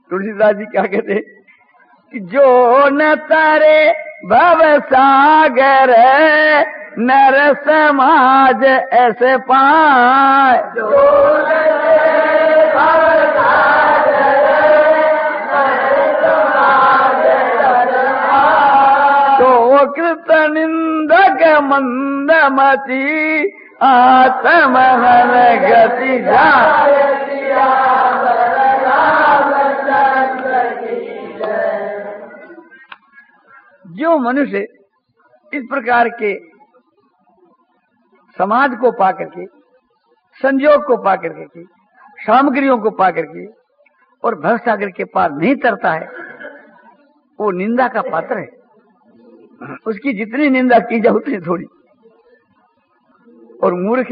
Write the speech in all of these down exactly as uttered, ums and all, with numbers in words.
तुलसीदास जी क्या कहते हैं कि जो न तारे भव सागर नर समाज ऐसे पाए, तो कृत निंदक मंदमती आत्महन गति जाए। जो मनुष्य इस प्रकार के समाज को पाकर के, संयोग को पाकर के, सामग्रियों को पाकर के और भवसागर के पार नहीं तरता है, वो निंदा का पात्र है। उसकी जितनी निंदा की जाए उतनी थोड़ी। और मूर्ख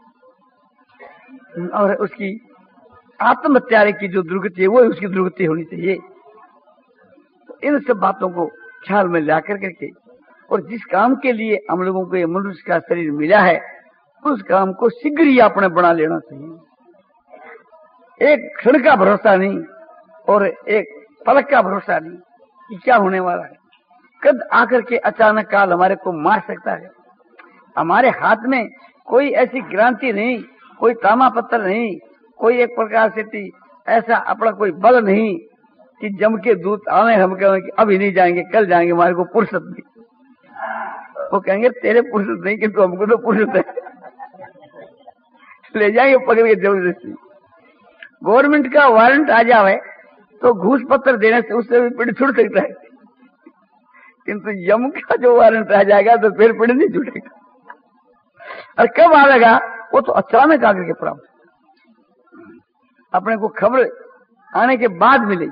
और उसकी आत्महत्या की जो दुर्गति है वो उसकी दुर्गति होनी चाहिए। तो इन सब बातों को ख्याल में ला कर करके और जिस काम के लिए हम लोगों को ये मनुष्य का शरीर मिला है उस काम को शीघ्र ही अपने बना लेना चाहिए। एक क्षण का भरोसा नहीं और एक पलक का भरोसा नहीं कि क्या होने वाला है। कद आकर के अचानक काल हमारे को मार सकता है। हमारे हाथ में कोई ऐसी क्रांति नहीं, कोई तामा पत्थर नहीं, कोई एक प्रकार से ऐसा अपना कोई बल नहीं कि जम के दूत आवे हम कहें कि अभी नहीं जाएंगे, कल जाएंगे, हमारे को फुर्सत नहीं। वो कहेंगे तेरे फुर्सत नहीं कि तो हमको तो फुर्सत है, ले जाएंगे पकड़ के जबरदस्ती। गवर्नमेंट का वारंट आ जावे तो घूस पत्र देने से उससे भी पेड़ छूट सकता है, किंतु यम का जो वारंट आ जाएगा तो फिर पेड़ नहीं छूटेगा। और कब आएगा वो तो अचानक आकर के प्राप्त, अपने को खबर आने के बाद मिलेगी।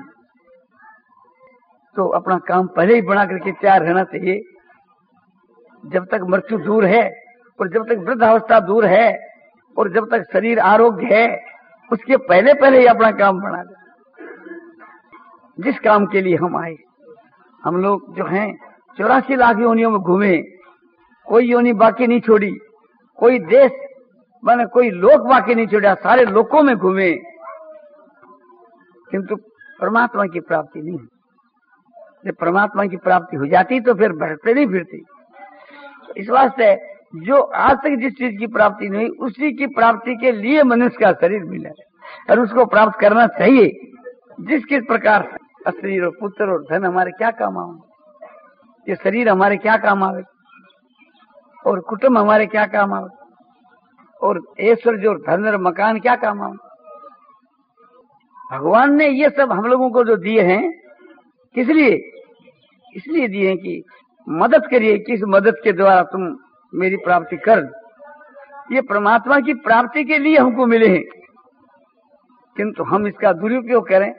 तो अपना काम पहले ही बना करके तैयार रहना चाहिए। जब तक मृत्यु दूर है और जब तक वृद्धावस्था दूर है और जब तक शरीर आरोग्य है उसके पहले पहले ही अपना काम बना दे। जिस काम के लिए हम आए, हम लोग जो हैं चौरासी लाख योनियों में घूमे, कोई योनि बाकी नहीं छोड़ी, कोई देश माने कोई लोक बाकी नहीं छोड़ा, सारे लोकों में घूमे, किंतु परमात्मा की प्राप्ति नहीं। जब परमात्मा की प्राप्ति हो जाती तो फिर भटकते नहीं फिरती। इस वास्ते जो आज तक जिस चीज की प्राप्ति नहीं उसी की प्राप्ति के लिए मनुष्य का शरीर मिला है और उसको प्राप्त करना चाहिए। जिस किस प्रकार शरीर और पुत्र और धन हमारे क्या काम आवे, ये शरीर हमारे क्या काम आवे और कुटुंब हमारे क्या काम आवे और ऐश्वर्य और धन और मकान क्या काम आवे। भगवान ने ये सब हम लोगों को जो दिए हैं किस लिए? इसलिए दिए हैं कि मदद करिए, किस मदद के द्वारा तुम मेरी प्राप्ति कर। ये परमात्मा की प्राप्ति के लिए हमको मिले हैं, किंतु हम इसका दुरुपयोग करें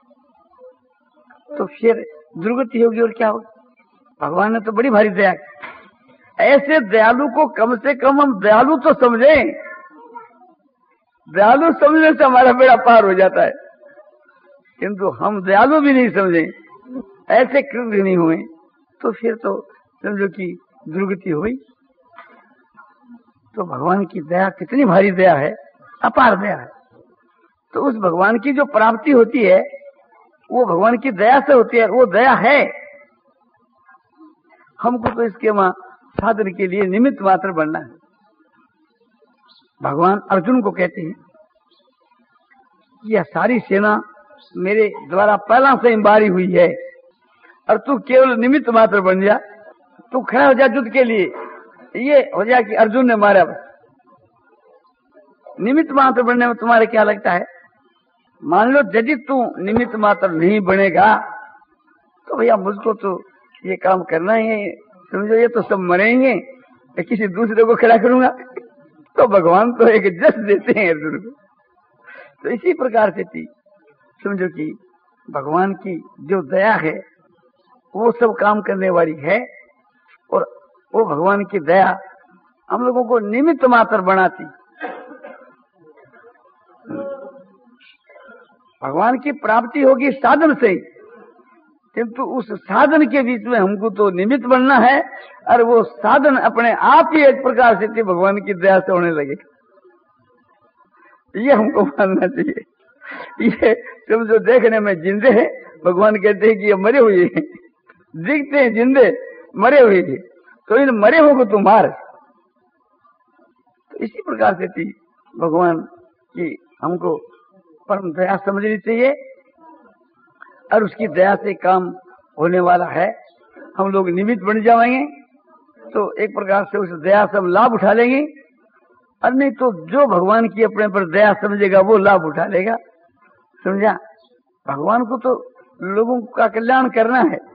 तो फिर दुर्गति होगी और क्या होगी। भगवान ने तो बड़ी भारी दया की। ऐसे दयालु को कम से कम हम दयालु तो समझें। दयालु समझने से हमारा बेड़ा पार हो जाता है, किंतु हम दयालु भी नहीं समझे, ऐसे कृत्य नहीं हुए तो फिर तो समझो कि दुर्गति हुई। तो भगवान की दया कितनी भारी दया है, अपार दया है। तो उस भगवान की जो प्राप्ति होती है वो भगवान की दया से होती है, वो दया है। हमको तो इसके वहां साधन के लिए निमित्त मात्र बनना है। भगवान अर्जुन को कहते हैं यह सारी सेना मेरे द्वारा पहला से बारी हुई है और तू केवल निमित्त मात्र बन जा, तू खड़ा हो जा युद्ध के लिए, ये हो जाए कि अर्जुन ने मारा। निमित्त मात्र बनने में तुम्हारे क्या लगता है? मान लो यदि तू निमित्त मात्र नहीं बनेगा तो भैया मुझको तो ये काम करना ही है, समझो ये तो सब मरेंगे, मैं किसी दूसरे को खड़ा करूंगा। तो भगवान तो एक जस देते हैं अर्जुन को। तो इसी प्रकार से थी समझो कि भगवान की जो दया है वो सब काम करने वाली है और वो भगवान की दया हम लोगों को निमित्त मात्र बनाती। भगवान की प्राप्ति होगी साधन से, किंतु उस साधन के बीच में हमको तो निमित्त बनना है और वो साधन अपने आप ही एक प्रकार से भगवान की दया से होने लगे। ये हमको मानना चाहिए। ये तुम जो देखने में जिंदे हैं, भगवान कहते हैं कि ये मरे हुए हैं, दिखते हैं जिंदे, मरे हुए हैं, तो इन मरे हुए को तुम मार। तो इसी प्रकार से थी भगवान की हमको परम दया समझनी चाहिए, और उसकी दया से काम होने वाला है। हम लोग निमित्त बन जाएंगे तो एक प्रकार से उस दया से हम लाभ उठा लेंगे, और नहीं तो जो भगवान की अपने पर दया समझेगा वो लाभ उठा लेगा। समझा? भगवान को तो लोगों का कल्याण करना है,